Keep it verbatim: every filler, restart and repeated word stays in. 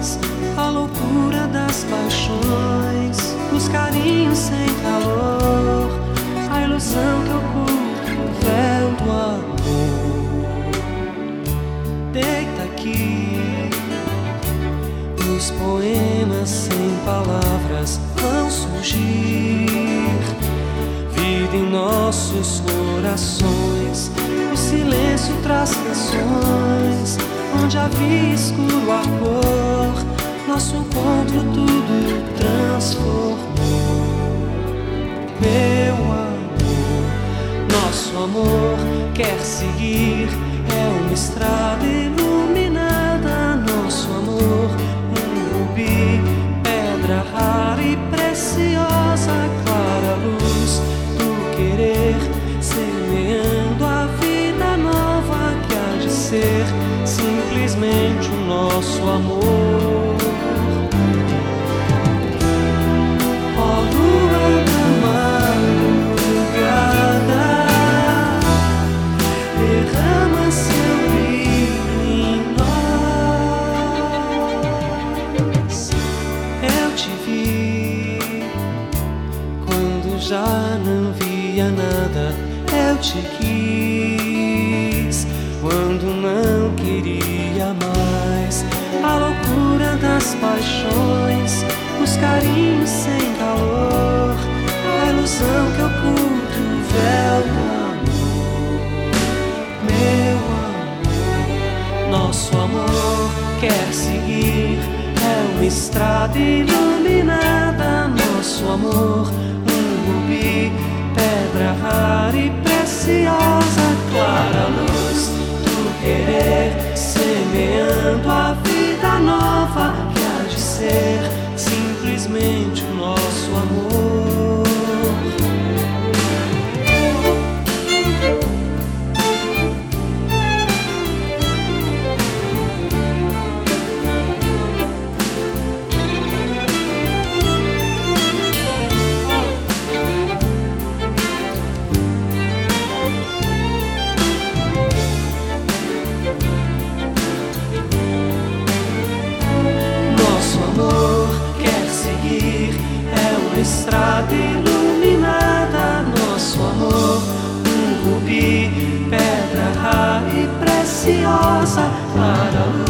paixões, a loucura das paixões, os carinhos sem calor, a ilusão que oculta o véu do amor. Deita aqui, os poemas sem palavras vão surgir, vida em nossos corações, o silêncio traz canções, onde havia escuro a cor, nosso encontro tudo transformou. Meu amor, nosso amor quer seguir, é uma estrada iluminada, nosso amor, um rubi, pedra rara e preciosa, clara luz do querer, semeando a vida nova que há de ser simplesmente o nosso amor. Ó lua da madrugada, derrama seu brilho em nós. Eu te vi quando já não via nada, eu te quis quando não queria mais, a loucura das paixões, os carinhos sem calor, a ilusão que oculta o véu do amor. Meu amor, nosso amor quer seguir, é uma estrada iluminada, nosso amor, um rubi, pedra rara e preciosa, clara luz do querer, semeando a vida nova que há de ser simplesmente o nosso amor. Estrada iluminada, nosso amor, um rubi, pedra rara e preciosa, clara luz.